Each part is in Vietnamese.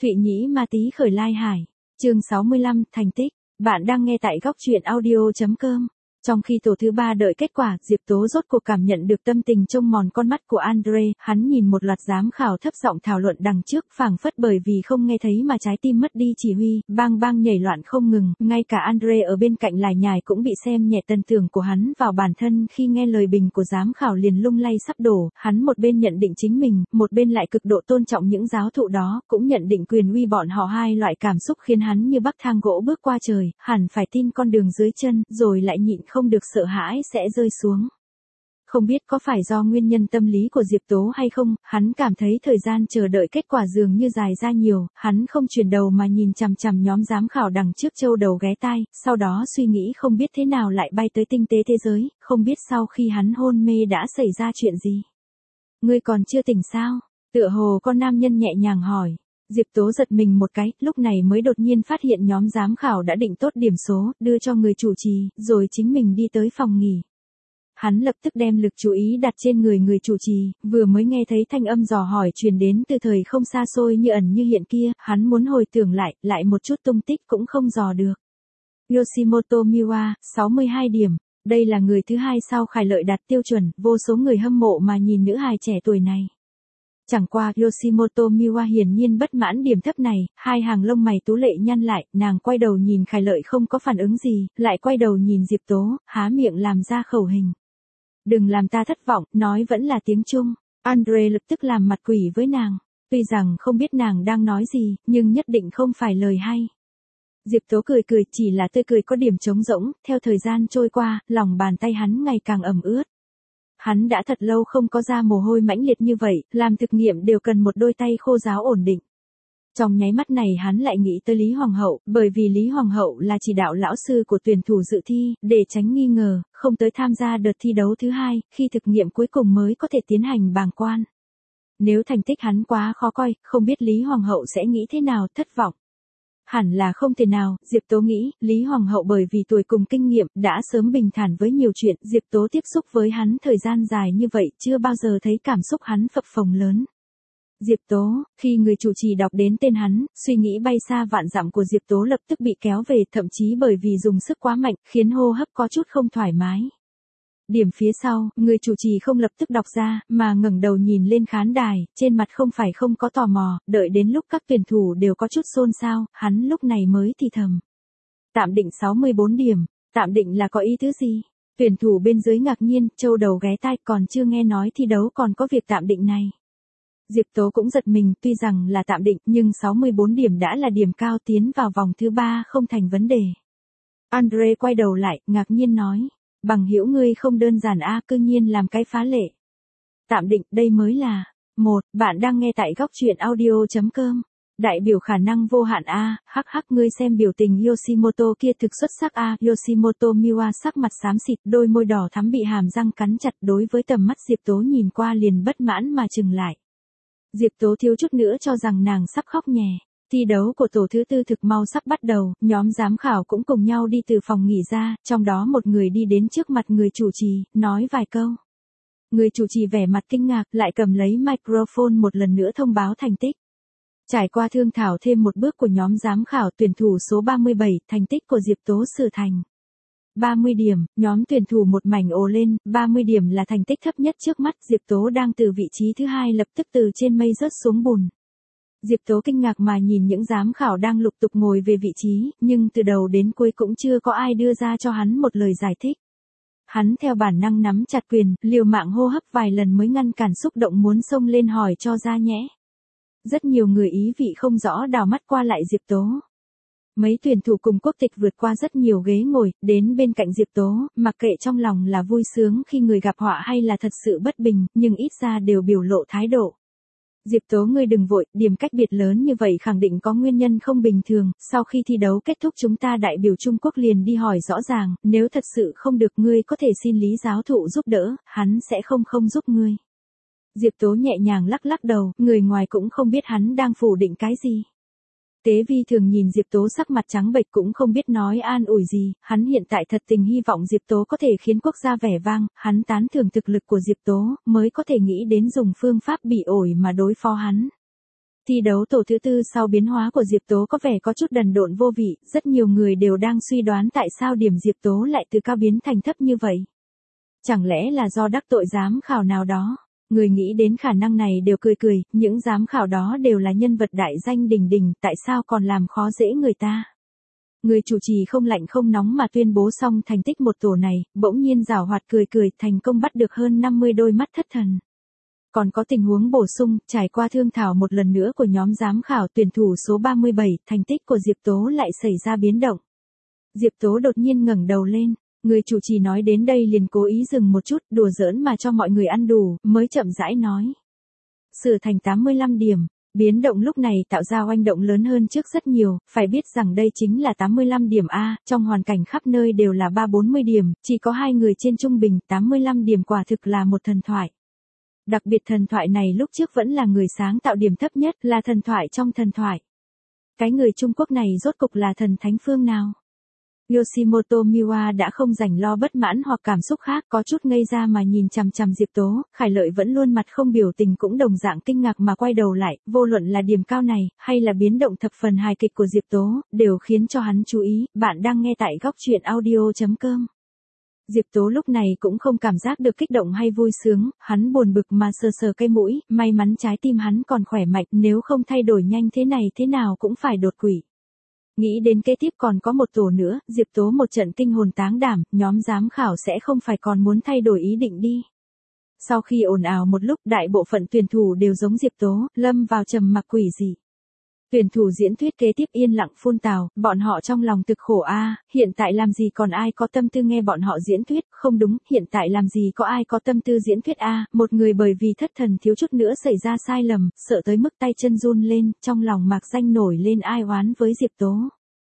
Thụy Nhĩ Ma Tý khởi lai hải. Chương 65, thành tích. Bạn đang nghe tại góc truyện audio.com. Trong khi tổ thứ 3 đợi kết quả, Diệp Tố rốt cuộc cảm nhận được tâm tình trông mòn con mắt của Andre, hắn nhìn một loạt giám khảo thấp giọng thảo luận đằng trước, phảng phất bởi vì không nghe thấy mà trái tim mất đi chỉ huy, bang bang nhảy loạn không ngừng, ngay cả Andre ở bên cạnh lải nhải cũng bị xem nhẹ tần tưởng của hắn vào bản thân khi nghe lời bình của giám khảo liền lung lay sắp đổ, hắn một bên nhận định chính mình, một bên lại cực độ tôn trọng những giáo thụ đó, cũng nhận định quyền uy bọn họ hai loại cảm xúc khiến hắn như bắc thang gỗ bước qua trời, hẳn phải tin con đường dưới chân, rồi lại nhịn không được sợ hãi sẽ rơi xuống. Không biết có phải do nguyên nhân tâm lý của Diệp Tố hay không, hắn cảm thấy thời gian chờ đợi kết quả dường như dài ra nhiều, hắn không chuyển đầu mà nhìn chằm chằm nhóm giám khảo đằng trước châu đầu ghé tai, sau đó suy nghĩ không biết thế nào lại bay tới tinh tế thế giới, không biết sau khi hắn hôn mê đã xảy ra chuyện gì. Ngươi còn chưa tỉnh sao? Tựa hồ con nam nhân nhẹ nhàng hỏi. Diệp Tố giật mình một cái, lúc này mới đột nhiên phát hiện nhóm giám khảo đã định tốt điểm số, đưa cho người chủ trì, rồi chính mình đi tới phòng nghỉ. Hắn lập tức đem lực chú ý đặt trên người chủ trì, vừa mới nghe thấy thanh âm dò hỏi truyền đến từ thời không xa xôi như ẩn như hiện kia, hắn muốn hồi tưởng lại một chút tung tích cũng không dò được. Yoshimoto Miwa, 62 điểm, đây là người thứ hai sau Khải Lợi đạt tiêu chuẩn, vô số người hâm mộ mà nhìn nữ hài trẻ tuổi này. Chẳng qua Yoshimoto Miwa hiển nhiên bất mãn điểm thấp này, hai hàng lông mày tú lệ nhăn lại, nàng quay đầu nhìn Khải Lợi không có phản ứng gì, lại quay đầu nhìn Diệp Tố, há miệng làm ra khẩu hình. Đừng làm ta thất vọng, nói vẫn là tiếng Trung. Andre lập tức làm mặt quỷ với nàng, tuy rằng không biết nàng đang nói gì, nhưng nhất định không phải lời hay. Diệp Tố cười cười, chỉ là tươi cười có điểm trống rỗng, theo thời gian trôi qua, lòng bàn tay hắn ngày càng ẩm ướt. Hắn đã thật lâu không có ra mồ hôi mãnh liệt như vậy, làm thực nghiệm đều cần một đôi tay khô ráo ổn định. Trong nháy mắt này hắn lại nghĩ tới Lý Hoàng hậu, bởi vì Lý Hoàng hậu là chỉ đạo lão sư của tuyển thủ dự thi, để tránh nghi ngờ, không tới tham gia đợt thi đấu thứ hai, khi thực nghiệm cuối cùng mới có thể tiến hành bàng quan. Nếu thành tích hắn quá khó coi, không biết Lý Hoàng hậu sẽ nghĩ thế nào, thất vọng. Hẳn là không thể nào, Diệp Tố nghĩ, Lý Hoàng hậu bởi vì tuổi cùng kinh nghiệm, đã sớm bình thản với nhiều chuyện, Diệp Tố tiếp xúc với hắn thời gian dài như vậy, chưa bao giờ thấy cảm xúc hắn phập phồng lớn. Diệp Tố, khi người chủ trì đọc đến tên hắn, suy nghĩ bay xa vạn dặm của Diệp Tố lập tức bị kéo về, thậm chí bởi vì dùng sức quá mạnh, khiến hô hấp có chút không thoải mái. Điểm phía sau, người chủ trì không lập tức đọc ra, mà ngẩng đầu nhìn lên khán đài, trên mặt không phải không có tò mò, đợi đến lúc các tuyển thủ đều có chút xôn xao, hắn lúc này mới thì thầm. Tạm định 64 điểm, tạm định là có ý tứ gì? Tuyển thủ bên dưới ngạc nhiên, châu đầu ghé tai, còn chưa nghe nói thi đấu còn có việc tạm định này. Diệp Tố cũng giật mình, tuy rằng là tạm định, nhưng 64 điểm đã là điểm cao, tiến vào vòng thứ 3 không thành vấn đề. Andre quay đầu lại, ngạc nhiên nói. Bằng hữu ngươi không đơn giản a, cư nhiên làm cái phá lệ. Tạm định, đây mới là. Bạn đang nghe tại góc truyện audio.com. Đại biểu khả năng vô hạn a, hắc ngươi xem biểu tình Yoshimoto kia thực xuất sắc a, Yoshimoto Miwa sắc mặt xám xịt, đôi môi đỏ thắm bị hàm răng cắn chặt, đối với tầm mắt Diệp Tố nhìn qua liền bất mãn mà chừng lại. Diệp Tố thiếu chút nữa cho rằng nàng sắp khóc nhè. Thi đấu của tổ thứ 4 thực mau sắp bắt đầu, nhóm giám khảo cũng cùng nhau đi từ phòng nghỉ ra, trong đó một người đi đến trước mặt người chủ trì, nói vài câu. Người chủ trì vẻ mặt kinh ngạc, lại cầm lấy microphone một lần nữa thông báo thành tích. Trải qua thương thảo thêm một bước của nhóm giám khảo, tuyển thủ số 37, thành tích của Diệp Tố sửa thành 30 điểm, nhóm tuyển thủ một mảnh ồ lên, 30 điểm là thành tích thấp nhất trước mắt, Diệp Tố đang từ vị trí thứ hai lập tức từ trên mây rớt xuống bùn. Diệp Tố kinh ngạc mà nhìn những giám khảo đang lục tục ngồi về vị trí, nhưng từ đầu đến cuối cũng chưa có ai đưa ra cho hắn một lời giải thích. Hắn theo bản năng nắm chặt quyền, liều mạng hô hấp vài lần mới ngăn cản xúc động muốn xông lên hỏi cho ra nhẽ. Rất nhiều người ý vị không rõ đảo mắt qua lại Diệp Tố. Mấy tuyển thủ cùng quốc tịch vượt qua rất nhiều ghế ngồi, đến bên cạnh Diệp Tố, mặc kệ trong lòng là vui sướng khi người gặp họa hay là thật sự bất bình, nhưng ít ra đều biểu lộ thái độ. Diệp Tố ngươi đừng vội, điểm cách biệt lớn như vậy khẳng định có nguyên nhân không bình thường, sau khi thi đấu kết thúc chúng ta đại biểu Trung Quốc liền đi hỏi rõ ràng, nếu thật sự không được ngươi có thể xin Lý giáo thụ giúp đỡ, hắn sẽ không giúp ngươi. Diệp Tố nhẹ nhàng lắc đầu, người ngoài cũng không biết hắn đang phủ định cái gì. Tế Vi thường nhìn Diệp Tố sắc mặt trắng bệch cũng không biết nói an ủi gì, hắn hiện tại thật tình hy vọng Diệp Tố có thể khiến quốc gia vẻ vang, hắn tán thưởng thực lực của Diệp Tố, mới có thể nghĩ đến dùng phương pháp bị ổi mà đối phó hắn. Thi đấu tổ thứ tư sau biến hóa của Diệp Tố có vẻ có chút đần độn vô vị, rất nhiều người đều đang suy đoán tại sao điểm Diệp Tố lại từ cao biến thành thấp như vậy. Chẳng lẽ là do đắc tội giám khảo nào đó? Người nghĩ đến khả năng này đều cười cười, những giám khảo đó đều là nhân vật đại danh đỉnh đỉnh, tại sao còn làm khó dễ người ta? Người chủ trì không lạnh không nóng mà tuyên bố xong thành tích một tổ này, bỗng nhiên giảo hoạt cười cười, thành công bắt được hơn 50 đôi mắt thất thần. Còn có tình huống bổ sung, trải qua thương thảo một lần nữa của nhóm giám khảo tuyển thủ số 37, thành tích của Diệp Tố lại xảy ra biến động. Diệp Tố đột nhiên ngẩng đầu lên, người chủ trì nói đến đây liền cố ý dừng một chút, đùa giỡn mà cho mọi người ăn đủ, mới chậm rãi nói. Sửa thành 85 điểm. Biến động lúc này tạo ra oanh động lớn hơn trước rất nhiều, phải biết rằng đây chính là 85 điểm A, trong hoàn cảnh khắp nơi đều là 3-40 điểm, chỉ có 2 người trên trung bình, 85 điểm quả thực là một thần thoại. Đặc biệt thần thoại này lúc trước vẫn là người sáng tạo điểm thấp nhất, là thần thoại trong thần thoại. Cái người Trung Quốc này rốt cục là thần thánh phương nào? Yoshimoto Miwa đã không rảnh lo bất mãn hoặc cảm xúc khác, có chút ngây ra mà nhìn chằm chằm Diệp Tố, Khải Lợi vẫn luôn mặt không biểu tình cũng đồng dạng kinh ngạc mà quay đầu lại, vô luận là điểm cao này, hay là biến động thập phần hài kịch của Diệp Tố, đều khiến cho hắn chú ý. Bạn đang nghe tại góc truyện audio.com. Diệp Tố lúc này cũng không cảm giác được kích động hay vui sướng, hắn buồn bực mà sờ sờ cái mũi, may mắn trái tim hắn còn khỏe mạnh, nếu không thay đổi nhanh thế này thế nào cũng phải đột quỵ. Nghĩ đến kế tiếp còn có một tổ nữa, Diệp Tố một trận kinh hồn táng đảm, nhóm giám khảo sẽ không phải còn muốn thay đổi ý định đi. Sau khi ồn ào một lúc, đại bộ phận tuyển thủ đều giống Diệp Tố, lâm vào trầm mặc quỷ dị. Tuyển thủ diễn thuyết kế tiếp yên lặng phun tào, bọn họ trong lòng thực khổ hiện tại làm gì còn ai có tâm tư nghe bọn họ diễn thuyết, không đúng, hiện tại làm gì có ai có tâm tư diễn thuyết một người bởi vì thất thần thiếu chút nữa xảy ra sai lầm, sợ tới mức tay chân run lên, trong lòng mạc danh nổi lên ai oán với Diệp Tố.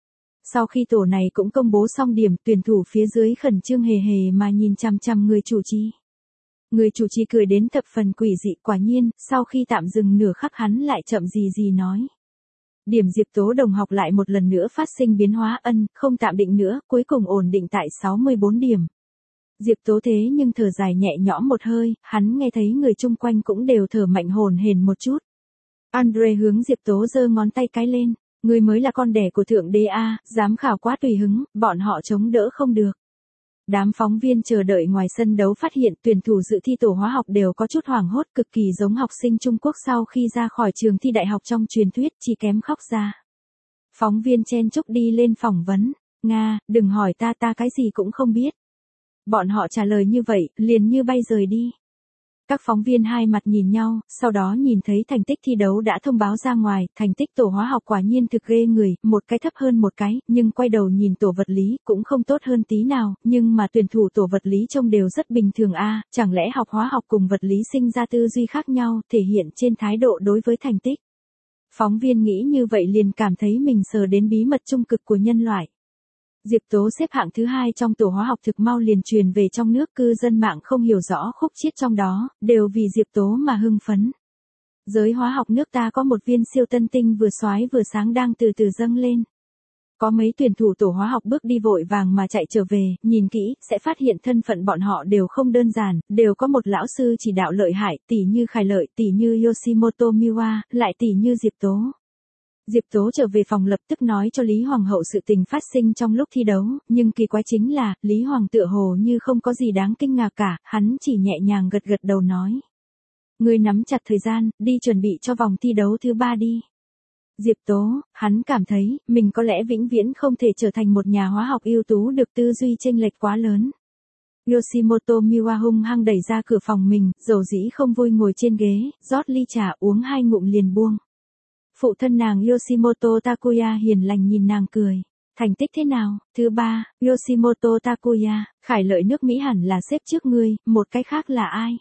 Sau khi tổ này cũng công bố xong điểm, tuyển thủ phía dưới khẩn trương hề hề mà nhìn chằm chằm người chủ trì. Người chủ trì cười đến thập phần quỷ dị, quả nhiên, sau khi tạm dừng nửa khắc hắn lại chậm gì nói. Điểm Diệp Tố đồng học lại một lần nữa phát sinh biến hóa không tạm định nữa, cuối cùng ổn định tại 64 điểm. Diệp Tố thế nhưng thở dài nhẹ nhõm một hơi, hắn nghe thấy người chung quanh cũng đều thở mạnh hổn hển một chút. Andre hướng Diệp Tố giơ ngón tay cái lên, người mới là con đẻ của thượng đế giám khảo quá tùy hứng, bọn họ chống đỡ không được. Đám phóng viên chờ đợi ngoài sân đấu phát hiện tuyển thủ dự thi tổ hóa học đều có chút hoảng hốt, cực kỳ giống học sinh Trung Quốc sau khi ra khỏi trường thi đại học trong truyền thuyết, chỉ kém khóc ra. Phóng viên chen chúc đi lên phỏng vấn, Nga, đừng hỏi ta cái gì cũng không biết. Bọn họ trả lời như vậy, liền như bay rời đi. Các phóng viên hai mặt nhìn nhau, sau đó nhìn thấy thành tích thi đấu đã thông báo ra ngoài, thành tích tổ hóa học quả nhiên thực ghê người, một cái thấp hơn một cái, nhưng quay đầu nhìn tổ vật lý, cũng không tốt hơn tí nào, nhưng mà tuyển thủ tổ vật lý trông đều rất bình thường chẳng lẽ học hóa học cùng vật lý sinh ra tư duy khác nhau, thể hiện trên thái độ đối với thành tích. Phóng viên nghĩ như vậy liền cảm thấy mình sờ đến bí mật trung cực của nhân loại. Diệp Tố xếp hạng thứ 2 trong tổ hóa học thực mau liền truyền về trong nước, cư dân mạng không hiểu rõ khúc chiết trong đó, đều vì Diệp Tố mà hưng phấn. Giới hóa học nước ta có một viên siêu tân tinh vừa xoái vừa sáng đang từ từ dâng lên. Có mấy tuyển thủ tổ hóa học bước đi vội vàng mà chạy trở về, nhìn kỹ, sẽ phát hiện thân phận bọn họ đều không đơn giản, đều có một lão sư chỉ đạo lợi hại, tỷ như Khải Lợi, tỷ như Yoshimoto Miwa, lại tỷ như Diệp Tố. Diệp Tố trở về phòng lập tức nói cho Lý Hoàng hậu sự tình phát sinh trong lúc thi đấu, nhưng kỳ quái chính là, Lý Hoàng tựa hồ như không có gì đáng kinh ngạc cả, hắn chỉ nhẹ nhàng gật gật đầu nói. Ngươi nắm chặt thời gian, đi chuẩn bị cho vòng thi đấu thứ 3 đi. Diệp Tố, hắn cảm thấy, mình có lẽ vĩnh viễn không thể trở thành một nhà hóa học ưu tú được, tư duy chênh lệch quá lớn. Yoshimoto Miwa hung hăng đẩy ra cửa phòng mình, dầu dĩ không vui ngồi trên ghế, rót ly trà uống 2 ngụm liền buông. Phụ thân nàng Yoshimoto Takuya hiền lành nhìn nàng cười. Thành tích thế nào? Thứ 3, Yoshimoto Takuya, Khải Lợi nước Mỹ hẳn là xếp trước ngươi, một cái khác là ai?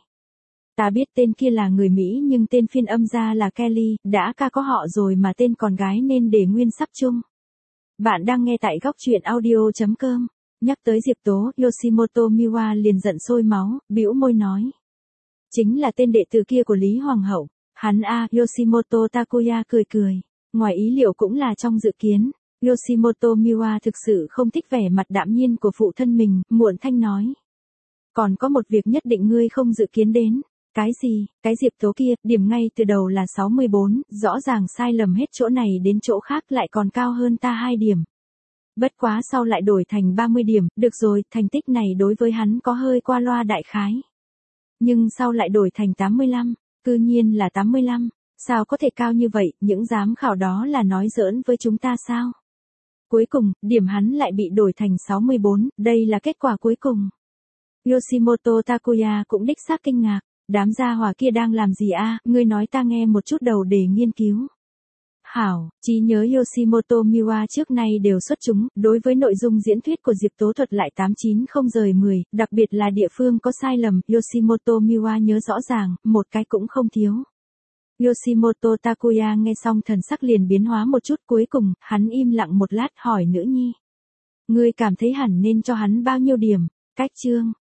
Ta biết tên kia là người Mỹ nhưng tên phiên âm ra là Kelly, đã ca có họ rồi mà tên con gái nên để nguyên sắp chung. Bạn đang nghe tại góc truyện audio.com. Nhắc tới Diệp Tố, Yoshimoto Miwa liền giận sôi máu, bĩu môi nói. Chính là tên đệ tử kia của Lý Hoàng hậu. Hắn Yoshimoto Takuya cười cười. Ngoài ý liệu cũng là trong dự kiến. Yoshimoto Miwa thực sự không thích vẻ mặt đạm nhiên của phụ thân mình, muộn thanh nói. Còn có một việc nhất định ngươi không dự kiến đến. Cái gì, cái Diệp Tố kia, điểm ngay từ đầu là 64, rõ ràng sai lầm hết chỗ này đến chỗ khác lại còn cao hơn ta 2 điểm. Bất quá sau lại đổi thành 30 điểm, được rồi, thành tích này đối với hắn có hơi qua loa đại khái. Nhưng sau lại đổi thành 85, cư nhiên là 85, sao có thể cao như vậy, những giám khảo đó là nói giỡn với chúng ta sao? Cuối cùng, điểm hắn lại bị đổi thành 64, đây là kết quả cuối cùng. Yoshimoto Takuya cũng đích xác kinh ngạc, đám gia hỏa kia đang làm gì a? Ngươi nói ta nghe một chút đầu để nghiên cứu. Hảo, trí nhớ Yoshimoto Miwa trước nay đều xuất chúng, đối với nội dung diễn thuyết của Diệp Tố thuật lại 890/10, đặc biệt là địa phương có sai lầm, Yoshimoto Miwa nhớ rõ ràng, một cái cũng không thiếu. Yoshimoto Takuya nghe xong thần sắc liền biến hóa một chút, cuối cùng, hắn im lặng một lát hỏi nữ nhi. Ngươi cảm thấy hẳn nên cho hắn bao nhiêu điểm? Cách chương.